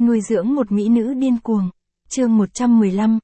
Nuôi dưỡng một mỹ nữ điên cuồng. Chương 115,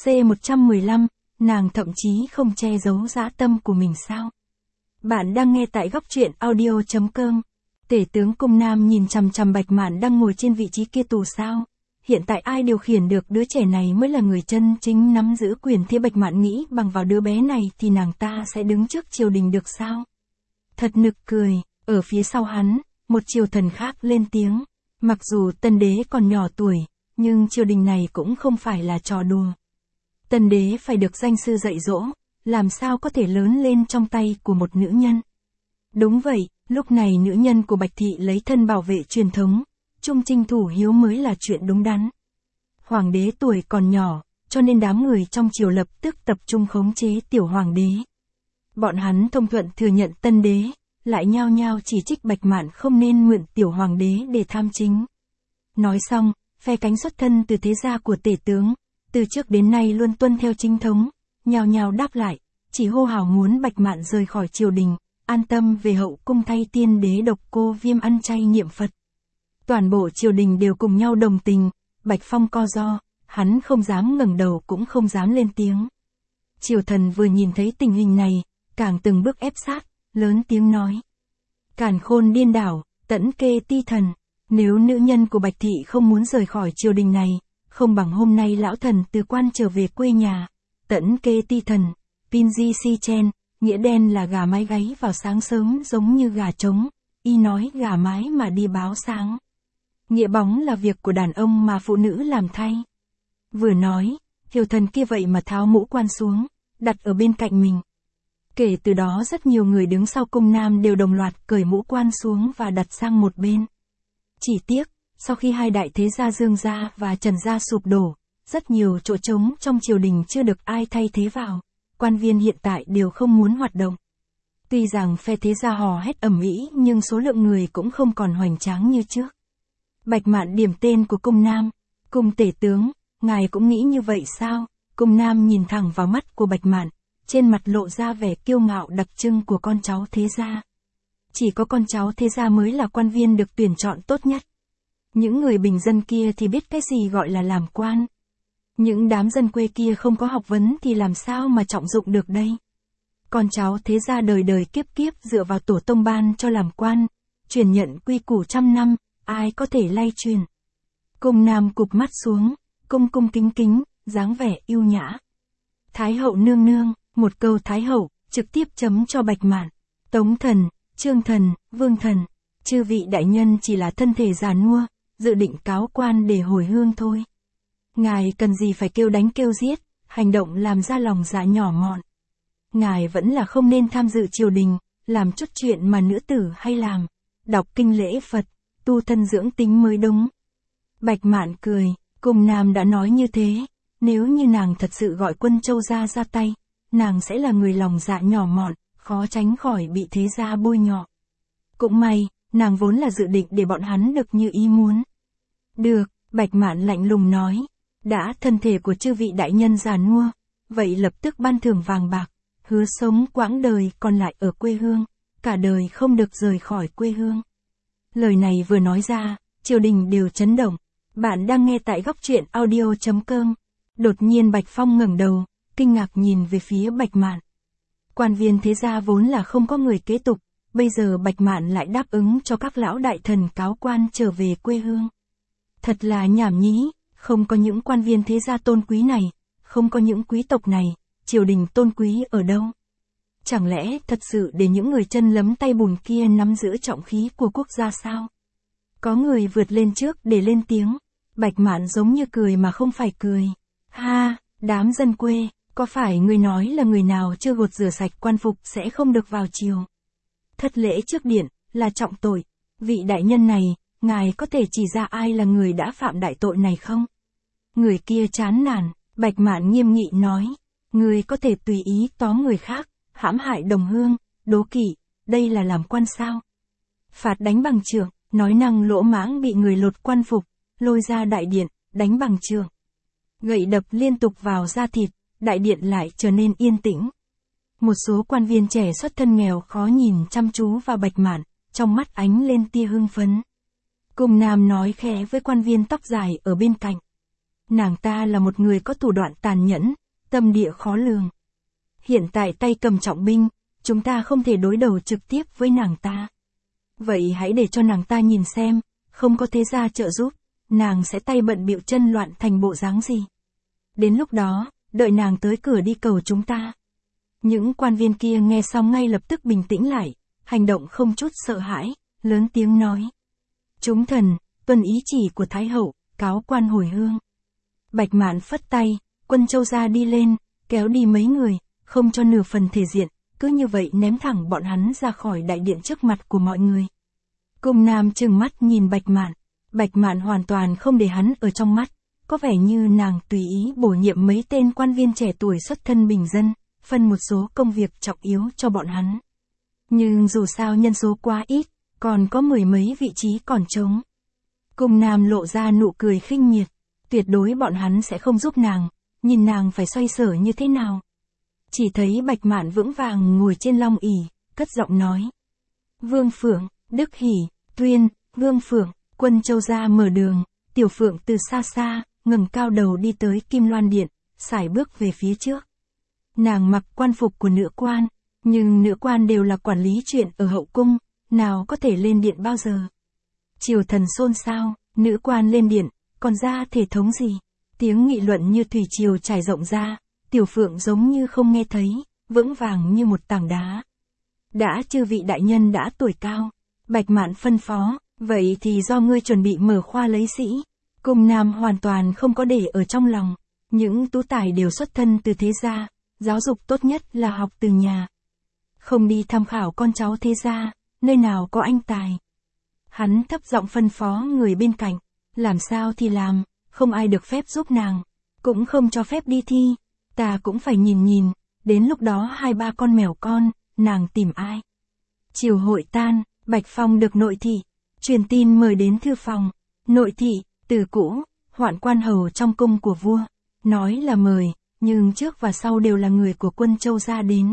C115, nàng thậm chí không che giấu dã tâm của mình sao? Bạn đang nghe tại góc truyện audio.com. Tể tướng Cung Nam nhìn chằm chằm Bạch Mạn đang ngồi trên vị trí kia tù sao? Hiện tại ai điều khiển được đứa trẻ này mới là người chân chính nắm giữ quyền thế. Bạch Mạn nghĩ bằng vào đứa bé này thì nàng ta sẽ đứng trước triều đình được sao? Thật nực cười, ở phía sau hắn, một triều thần khác lên tiếng. Mặc dù tân đế còn nhỏ tuổi, nhưng triều đình này cũng không phải là trò đùa. Tân đế phải được danh sư dạy dỗ, làm sao có thể lớn lên trong tay của một nữ nhân. Đúng vậy, lúc này nữ nhân của Bạch Thị lấy thân bảo vệ truyền thống, trung trinh thủ hiếu mới là chuyện đúng đắn. Hoàng đế tuổi còn nhỏ, cho nên đám người trong triều lập tức tập trung khống chế tiểu hoàng đế. Bọn hắn thông thuận thừa nhận tân đế, lại nhao nhao chỉ trích Bạch Mạn không nên mượn tiểu hoàng đế để tham chính. Nói xong, phe cánh xuất thân từ thế gia của tể tướng, từ trước đến nay luôn tuân theo chính thống, nhao nhao đáp lại, chỉ hô hào muốn Bạch Mạn rời khỏi triều đình, an tâm về hậu cung thay tiên đế Độc Cô Viêm ăn chay niệm Phật. Toàn bộ triều đình đều cùng nhau đồng tình, Bạch Phong co ro, hắn không dám ngẩng đầu cũng không dám lên tiếng. Triều thần vừa nhìn thấy tình hình này, càng từng bước ép sát, lớn tiếng nói. Càn khôn điên đảo, tẫn kê ti thần, nếu nữ nhân của Bạch Thị không muốn rời khỏi triều đình này, không bằng hôm nay lão thần từ quan trở về quê nhà. Tẫn kê ti thần, pinji si chen, nghĩa đen là gà mái gáy vào sáng sớm giống như gà trống, y nói gà mái mà đi báo sáng. Nghĩa bóng là việc của đàn ông mà phụ nữ làm thay. Vừa nói, triều thần kia vậy mà tháo mũ quan xuống, đặt ở bên cạnh mình. Kể từ đó rất nhiều người đứng sau Cung Nam đều đồng loạt cởi mũ quan xuống và đặt sang một bên. Chỉ tiếc, sau khi hai đại thế gia Dương gia và Trần gia sụp đổ, rất nhiều chỗ trống trong triều đình chưa được ai thay thế vào, quan viên hiện tại đều không muốn hoạt động. Tuy rằng phe thế gia hò hét ầm ĩ nhưng số lượng người cũng không còn hoành tráng như trước. Bạch Mạn điểm tên của Cung Nam, Cung tể tướng, ngài cũng nghĩ như vậy sao? Cung Nam nhìn thẳng vào mắt của Bạch Mạn, trên mặt lộ ra vẻ kiêu ngạo đặc trưng của con cháu thế gia. Chỉ có con cháu thế gia mới là quan viên được tuyển chọn tốt nhất. Những người bình dân kia thì biết cái gì gọi là làm quan. Những đám dân quê kia không có học vấn thì làm sao mà trọng dụng được đây. Con cháu thế gia đời đời kiếp kiếp dựa vào tổ tông ban cho làm quan, truyền nhận quy củ trăm năm, ai có thể lay truyền. Cung Nam cụp mắt xuống, cung cung kính kính, dáng vẻ yêu nhã. Thái hậu nương nương, một câu Thái hậu, trực tiếp chấm cho Bạch Mạn. Tống thần, Trương thần, Vương thần, chư vị đại nhân chỉ là thân thể già nua, dự định cáo quan để hồi hương thôi. Ngài cần gì phải kêu đánh kêu giết, hành động làm ra lòng dạ nhỏ mọn. Ngài vẫn là không nên tham dự triều đình, làm chút chuyện mà nữ tử hay làm, đọc kinh lễ Phật, tu thân dưỡng tính mới đúng. Bạch Mạn cười, Cung Nam đã nói như thế, nếu như nàng thật sự gọi Quân Châu gia ra tay, nàng sẽ là người lòng dạ nhỏ mọn, khó tránh khỏi bị thế gia bôi nhọ. Cũng may, nàng vốn là dự định để bọn hắn được như ý muốn. Được, Bạch Mạn lạnh lùng nói, đã thân thể của chư vị đại nhân già nua, vậy lập tức ban thưởng vàng bạc, hứa sống quãng đời còn lại ở quê hương, cả đời không được rời khỏi quê hương. Lời này vừa nói ra, triều đình đều chấn động. Bạn đang nghe tại góc truyện audio.com. Đột nhiên Bạch Phong ngẩng đầu, kinh ngạc nhìn về phía Bạch Mạn. Quan viên thế gia vốn là không có người kế tục, bây giờ Bạch Mạn lại đáp ứng cho các lão đại thần cáo quan trở về quê hương. Thật là nhảm nhí, không có những quan viên thế gia tôn quý này, không có những quý tộc này, triều đình tôn quý ở đâu? Chẳng lẽ thật sự để những người chân lấm tay bùn kia nắm giữ trọng khí của quốc gia sao? Có người vượt lên trước để lên tiếng, Bạch Mạn giống như cười mà không phải cười. Ha, đám dân quê, có phải người nói là người nào chưa gột rửa sạch quan phục sẽ không được vào triều? Thất lễ trước điện, là trọng tội. Vị đại nhân này, ngài có thể chỉ ra ai là người đã phạm đại tội này không? Người kia chán nản, Bạch Mạn nghiêm nghị nói, người có thể tùy ý tóm người khác, hãm hại đồng hương, đố kỵ, đây là làm quan sao? Phạt đánh bằng chưởng, nói năng lỗ mãng bị người lột quan phục, lôi ra đại điện, đánh bằng chưởng. Gậy đập liên tục vào da thịt, đại điện lại trở nên yên tĩnh. Một số quan viên trẻ xuất thân nghèo khó nhìn chăm chú vào Bạch Mạn, trong mắt ánh lên tia hưng phấn. Cung Nam nói khẽ với quan viên tóc dài ở bên cạnh. Nàng ta là một người có thủ đoạn tàn nhẫn, tâm địa khó lường. Hiện tại tay cầm trọng binh, chúng ta không thể đối đầu trực tiếp với nàng ta. Vậy hãy để cho nàng ta nhìn xem, không có thế gia trợ giúp, nàng sẽ tay bận bịu chân loạn thành bộ dáng gì. Đến lúc đó, đợi nàng tới cửa đi cầu chúng ta. Những quan viên kia nghe xong ngay lập tức bình tĩnh lại, hành động không chút sợ hãi, lớn tiếng nói. Chúng thần, tuân ý chỉ của Thái hậu, cáo quan hồi hương. Bạch Mạn phất tay, Quân Châu Gia đi lên, kéo đi mấy người, không cho nửa phần thể diện, cứ như vậy ném thẳng bọn hắn ra khỏi đại điện trước mặt của mọi người. Cung Nam trừng mắt nhìn Bạch Mạn hoàn toàn không để hắn ở trong mắt, có vẻ như nàng tùy ý bổ nhiệm mấy tên quan viên trẻ tuổi xuất thân bình dân, phân một số công việc trọng yếu cho bọn hắn. Nhưng dù sao nhân số quá ít, còn có mười mấy vị trí còn trống. Cung Nam lộ ra nụ cười khinh miệt, tuyệt đối bọn hắn sẽ không giúp nàng, nhìn nàng phải xoay sở như thế nào. Chỉ thấy Bạch Mạn vững vàng ngồi trên long ỷ, cất giọng nói. Vương Phượng, Đức Hỷ, Tuyên, Vương Phượng, Quân Châu Gia mở đường, Tiểu Phượng từ xa xa, ngẩng cao đầu đi tới Kim Loan Điện, sải bước về phía trước. Nàng mặc quan phục của nữ quan, nhưng nữ quan đều là quản lý chuyện ở hậu cung, nào có thể lên điện bao giờ. Triều thần xôn xao, nữ quan lên điện, còn ra thể thống gì? Tiếng nghị luận như thủy triều trải rộng ra, Tiểu Phượng giống như không nghe thấy, vững vàng như một tảng đá. Đã chư vị đại nhân đã tuổi cao, Bạch Mạn phân phó, vậy thì do ngươi chuẩn bị mở khoa lấy sĩ. Cung Nam hoàn toàn không có để ở trong lòng, những tú tài đều xuất thân từ thế gia, giáo dục tốt nhất là học từ nhà. Không đi tham khảo con cháu thế gia, nơi nào có anh tài. Hắn thấp giọng phân phó người bên cạnh, làm sao thì làm, không ai được phép giúp nàng, cũng không cho phép đi thi, ta cũng phải nhìn, đến lúc đó 2-3 con mèo con, nàng tìm ai. Chiều hội tan, Bạch Phong được nội thị, truyền tin mời đến thư phòng, nội thị, Từ Cũ, Hoạn quan hầu trong cung của vua, nói là mời, nhưng trước và sau đều là người của Quân Châu Gia đến.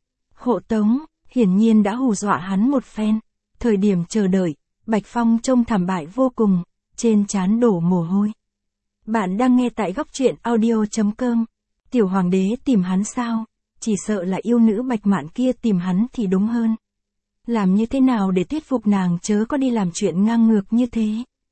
Hộ tống, hiển nhiên đã hù dọa hắn một phen, thời điểm chờ đợi, Bạch Phong trông thảm bại vô cùng, trên trán đổ mồ hôi. Bạn đang nghe tại góc truyện audio.com, Tiểu Hoàng đế tìm hắn sao, chỉ sợ là yêu nữ Bạch Mạn kia tìm hắn thì đúng hơn. Làm như thế nào để thuyết phục nàng chớ có đi làm chuyện ngang ngược như thế.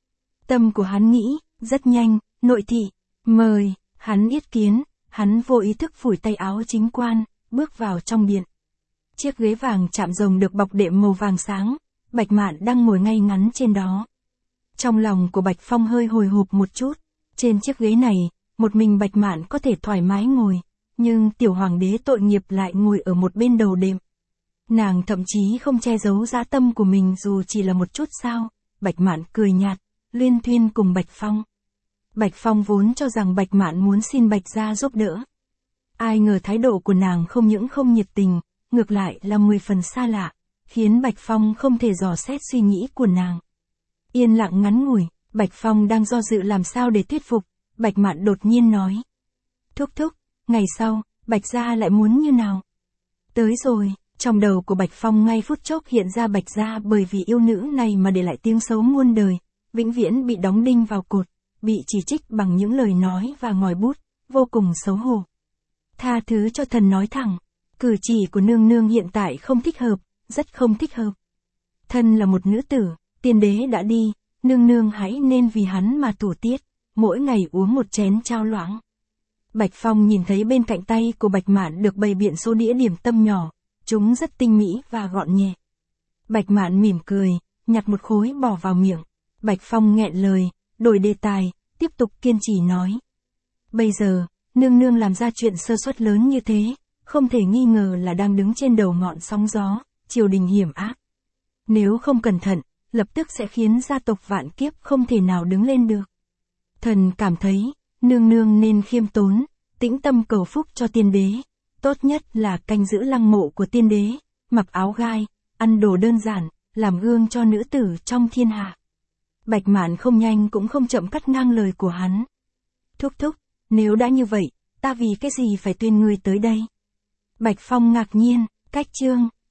Tâm của hắn nghĩ, rất nhanh, nội thị, mời, hắn yết kiến, hắn vô ý thức phủi tay áo chính quan, bước vào trong điện. Chiếc ghế vàng chạm rồng được bọc đệm màu vàng sáng, Bạch Mạn đang ngồi ngay ngắn trên đó. Trong lòng của Bạch Phong hơi hồi hộp một chút, trên chiếc ghế này, một mình Bạch Mạn có thể thoải mái ngồi, nhưng Tiểu Hoàng đế tội nghiệp lại ngồi ở một bên đầu đệm. Nàng thậm chí không che giấu dã tâm của mình dù chỉ là một chút sao, Bạch Mạn cười nhạt, luyên thuyên cùng Bạch Phong. Bạch Phong vốn cho rằng Bạch Mạn muốn xin Bạch gia giúp đỡ. Ai ngờ thái độ của nàng không những không nhiệt tình, ngược lại là 10 phần xa lạ, khiến Bạch Phong không thể dò xét suy nghĩ của nàng. Yên lặng ngắn ngủi, Bạch Phong đang do dự làm sao để thuyết phục, Bạch Mạn đột nhiên nói. Thúc thúc, ngày sau, Bạch gia lại muốn như nào? Tới rồi, trong đầu của Bạch Phong ngay phút chốc hiện ra Bạch gia bởi vì yêu nữ này mà để lại tiếng xấu muôn đời, vĩnh viễn bị đóng đinh vào cột, bị chỉ trích bằng những lời nói và ngòi bút, vô cùng xấu hổ. Tha thứ cho thần nói thẳng, cử chỉ của nương nương hiện tại không thích hợp, rất không thích hợp. Thân là một nữ tử, tiên đế đã đi, nương nương hãy nên vì hắn mà thủ tiết, mỗi ngày uống một chén trao loãng. Bạch Phong nhìn thấy bên cạnh tay của Bạch Mạn được bày biện số đĩa điểm tâm nhỏ, chúng rất tinh mỹ và gọn nhẹ. Bạch Mạn mỉm cười, nhặt một khối bỏ vào miệng. Bạch Phong nghẹn lời, đổi đề tài, tiếp tục kiên trì nói. Bây giờ, nương nương làm ra chuyện sơ suất lớn như thế, không thể nghi ngờ là đang đứng trên đầu ngọn sóng gió, triều đình hiểm ác. Nếu không cẩn thận, lập tức sẽ khiến gia tộc vạn kiếp không thể nào đứng lên được. Thần cảm thấy, nương nương nên khiêm tốn, tĩnh tâm cầu phúc cho tiên đế, tốt nhất là canh giữ lăng mộ của tiên đế, mặc áo gai, ăn đồ đơn giản, làm gương cho nữ tử trong thiên hạ. Bạch Mạn không nhanh cũng không chậm cắt ngang lời của hắn. Thúc thúc, nếu đã như vậy, ta vì cái gì phải tuyên ngươi tới đây? Bạch Phong ngạc nhiên, cách chương.